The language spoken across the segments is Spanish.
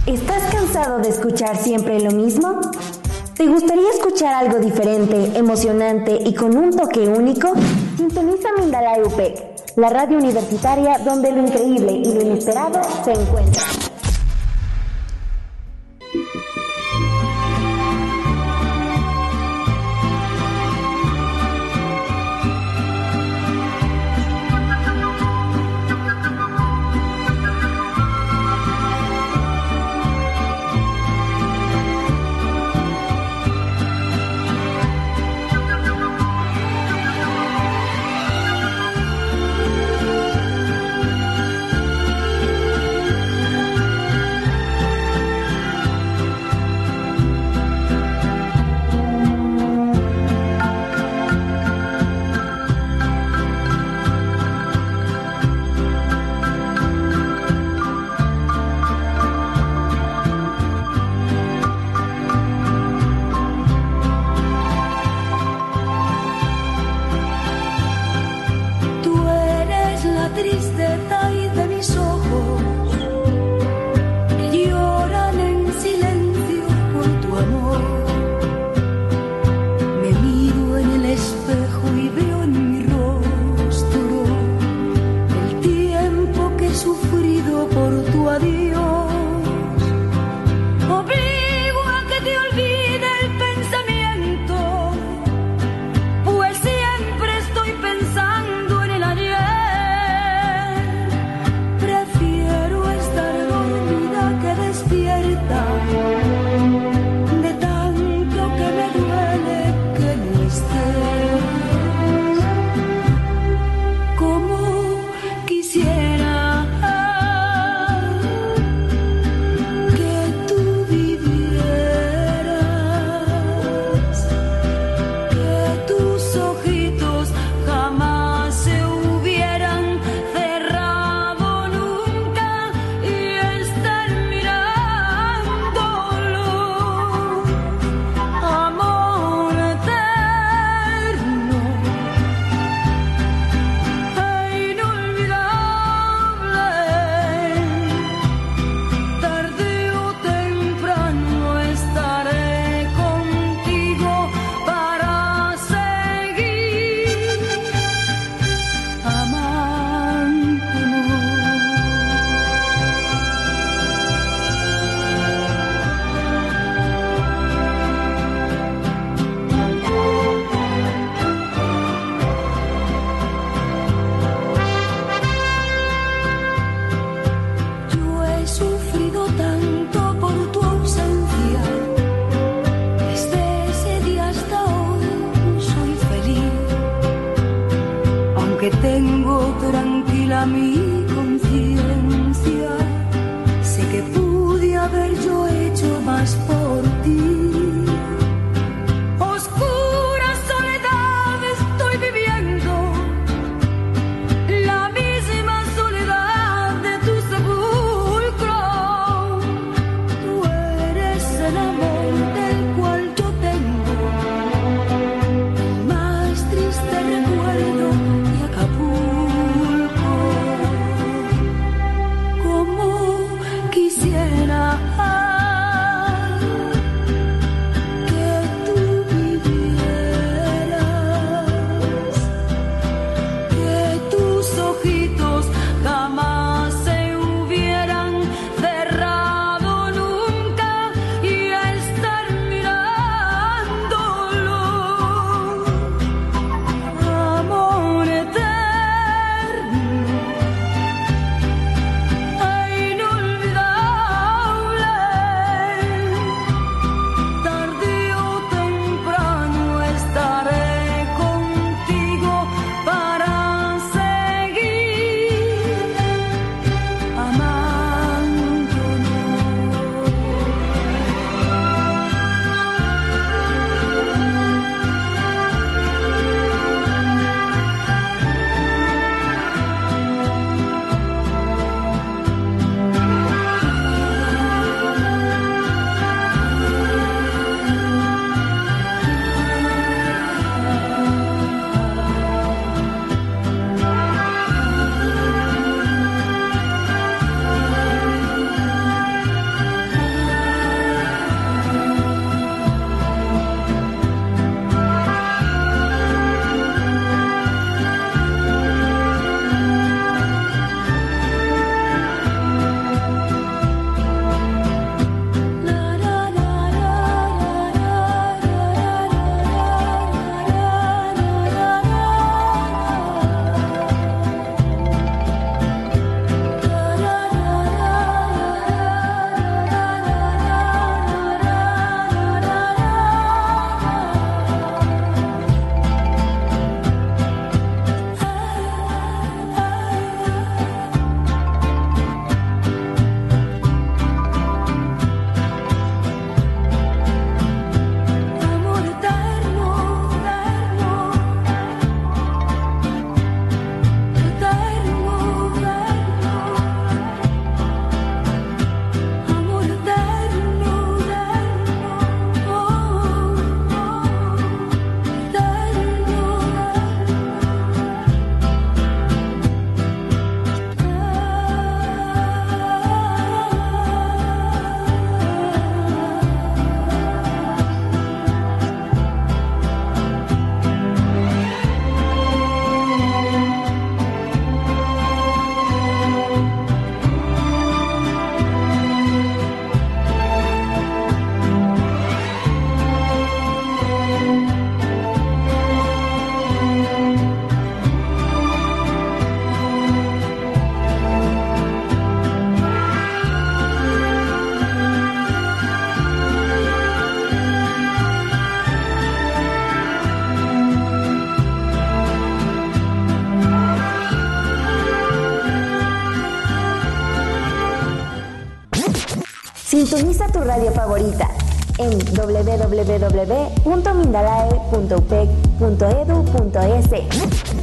¿Estás cansado de escuchar siempre lo mismo? ¿Te gustaría escuchar algo diferente, emocionante y con un toque único? Sintoniza Mindalayo UPEC, la radio universitaria donde lo increíble y lo inesperado se encuentran. Más triste recuerdo de Acapulco. Sintoniza tu radio favorita en www.mindalae.upec.edu.es.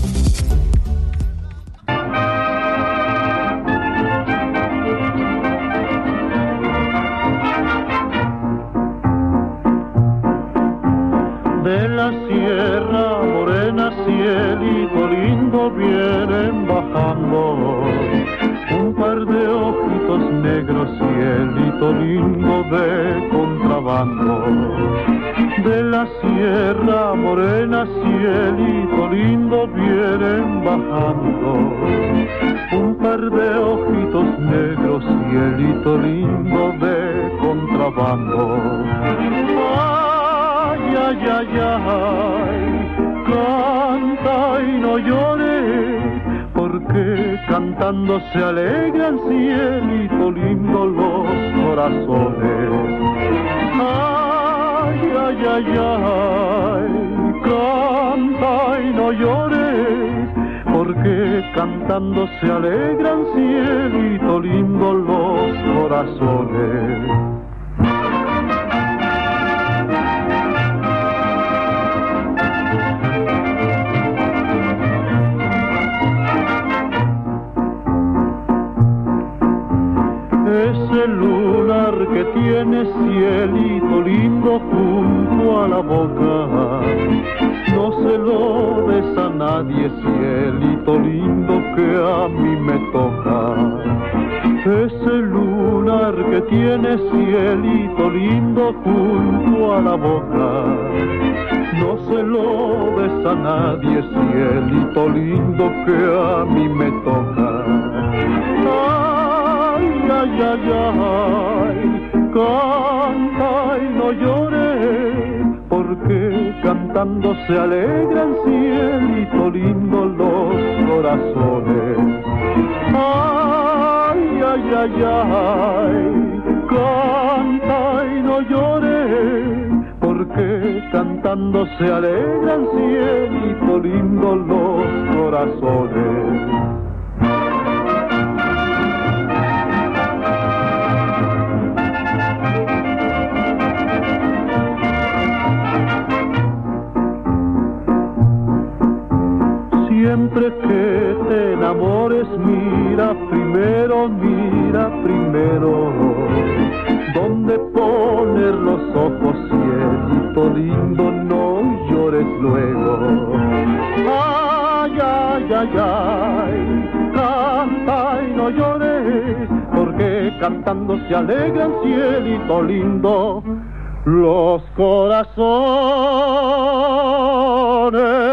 De la sierra morena, cielito lindo, vienen bajando un par de ojitos negros, cielito lindo de contrabando. De la sierra morena, cielito lindo, vienen bajando un par de ojitos negros, cielito lindo de contrabando. Ay, ay, ay, canta y no llores, porque cantando se alegran, cielito lindo, los corazones. Ay, ay, ay, ay, canta y no llores, porque cantando se alegran, cielito lindo, los corazones. Ese lunar que tiene, cielito lindo, junto a la boca, no se lo des a nadie, cielito lindo, que a mí me toca. Ese lunar que tiene, cielito lindo, junto a la boca, no se lo des a nadie, cielito lindo, que a mí me toca. Ay, ay, ay, canta y no llores, porque cantando se alegran, cielito lindo, los corazones. Ay, ay, ay, ay, canta y no llores, porque cantando se alegran, cielito lindo, los corazones. Siempre que te enamores, mira primero, donde poner los ojos, cielito lindo, no llores luego. Ay, ay, ay, ay, canta y no llores, porque cantando se alegran, cielito lindo, los corazones.